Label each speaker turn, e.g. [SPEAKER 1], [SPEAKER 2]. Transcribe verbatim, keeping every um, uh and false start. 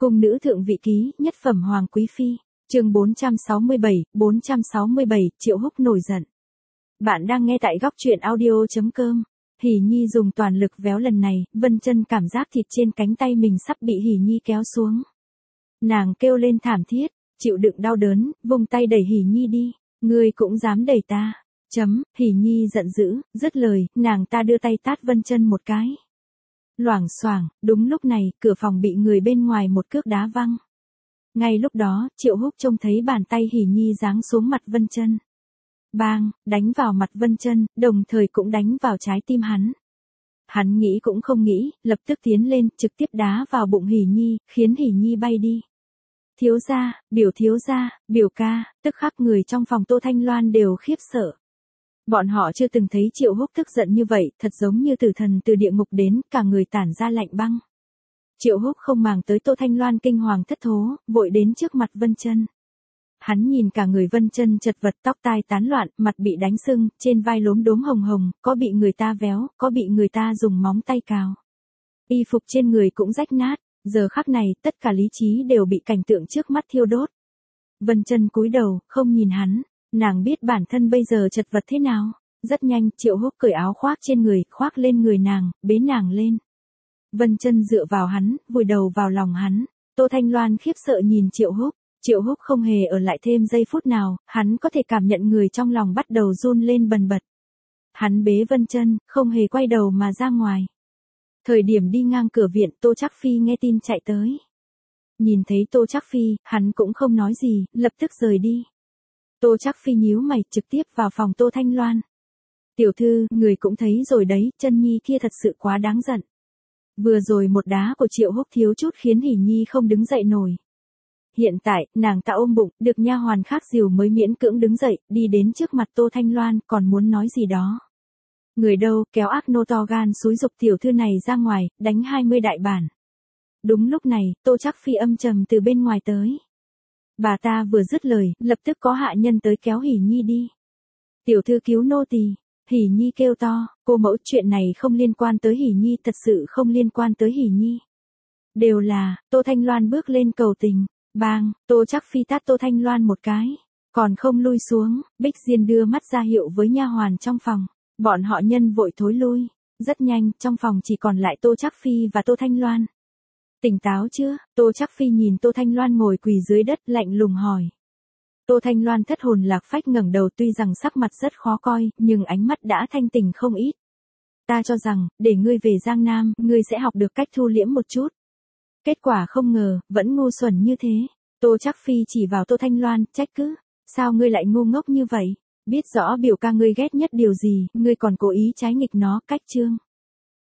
[SPEAKER 1] Cung nữ thượng vị ký, nhất phẩm hoàng quý phi, chương bốn trăm sáu mươi bảy, bốn trăm sáu mươi bảy, Triệu Húc nổi giận. Bạn đang nghe tại góc truyện audio chấm com. Hỉ Nhi dùng toàn lực véo lần này, Vân Chân cảm giác thịt trên cánh tay mình sắp bị Hỉ Nhi kéo xuống. Nàng kêu lên thảm thiết, chịu đựng đau đớn, vùng tay đẩy Hỉ Nhi đi, ngươi cũng dám đẩy ta. Chấm, Hỉ Nhi giận dữ, dứt lời, nàng ta đưa tay tát Vân Chân một cái. Loảng xoảng, đúng lúc này, cửa phòng bị người bên ngoài một cước đá văng. Ngay lúc đó, Triệu Húc trông thấy bàn tay Hỉ Nhi giáng xuống mặt Vân Chân. Bang, đánh vào mặt Vân Chân, đồng thời cũng đánh vào trái tim hắn. Hắn nghĩ cũng không nghĩ, lập tức tiến lên, trực tiếp đá vào bụng Hỉ Nhi, khiến Hỉ Nhi bay đi. Thiếu gia, biểu thiếu gia, biểu ca, tức khắc người trong phòng Tô Thanh Loan đều khiếp sợ. Bọn họ chưa từng thấy Triệu Húc tức giận như vậy, thật giống như tử thần từ địa ngục đến, cả người tản ra lạnh băng. Triệu Húc không màng tới Tô Thanh Loan kinh hoàng thất thố, vội đến trước mặt Vân Chân. Hắn nhìn cả người Vân Chân chật vật, tóc tai tán loạn, mặt bị đánh sưng, trên vai lốm đốm hồng hồng, có bị người ta véo, có bị người ta dùng móng tay cào. Y phục trên người cũng rách nát, giờ khắc này, tất cả lý trí đều bị cảnh tượng trước mắt thiêu đốt. Vân Chân cúi đầu, không nhìn hắn. Nàng biết bản thân bây giờ chật vật thế nào. Rất nhanh, Triệu Húc cởi áo khoác trên người, khoác lên người nàng, bế nàng lên. Vân Chân dựa vào hắn, vùi đầu vào lòng hắn. Tô Thanh Loan khiếp sợ nhìn Triệu Húc. Triệu Húc không hề ở lại thêm giây phút nào, hắn có thể cảm nhận người trong lòng bắt đầu run lên bần bật. Hắn bế Vân Chân, không hề quay đầu mà ra ngoài. Thời điểm đi ngang cửa viện, Tô Trác Phi nghe tin chạy tới. Nhìn thấy Tô Trác Phi, hắn cũng không nói gì, lập tức rời đi. Tô Trác Phi nhíu mày, trực tiếp vào phòng Tô Thanh Loan. Tiểu thư, người cũng thấy rồi đấy, Chân Nhi kia thật sự quá đáng giận. Vừa rồi một đá của Triệu Húc thiếu chút khiến Hỉ Nhi không đứng dậy nổi. Hiện tại, nàng ta ôm bụng, được nha hoàn khác dìu mới miễn cưỡng đứng dậy, đi đến trước mặt Tô Thanh Loan, còn muốn nói gì đó. Người đâu, kéo ác nô to gan xúi giục tiểu thư này ra ngoài, đánh hai mươi đại bản. Đúng lúc này, Tô Trác Phi âm trầm từ bên ngoài tới. Bà ta vừa dứt lời, lập tức có hạ nhân tới kéo Hỉ Nhi đi. Tiểu thư cứu nô tỳ. Hỉ Nhi kêu to, cô mẫu, chuyện này không liên quan tới Hỉ Nhi, thật sự không liên quan tới Hỉ Nhi. Đều là, Tô Thanh Loan bước lên cầu tình, bang, Tô Trác Phi tát Tô Thanh Loan một cái, còn không lui xuống. Bích Diên đưa mắt ra hiệu với nha hoàn trong phòng, bọn họ nhân vội thối lui. Rất nhanh, trong phòng chỉ còn lại Tô Trác Phi và Tô Thanh Loan. Tỉnh táo chưa? Tô Trác Phi nhìn Tô Thanh Loan ngồi quỳ dưới đất, lạnh lùng hỏi. Tô Thanh Loan thất hồn lạc phách ngẩng đầu, tuy rằng sắc mặt rất khó coi, nhưng ánh mắt đã thanh tỉnh không ít. Ta cho rằng, để ngươi về Giang Nam, ngươi sẽ học được cách thu liễm một chút. Kết quả không ngờ, vẫn ngu xuẩn như thế. Tô Trác Phi chỉ vào Tô Thanh Loan, trách cứ. Sao ngươi lại ngu ngốc như vậy? Biết rõ biểu ca ngươi ghét nhất điều gì, ngươi còn cố ý trái nghịch nó, cách chương.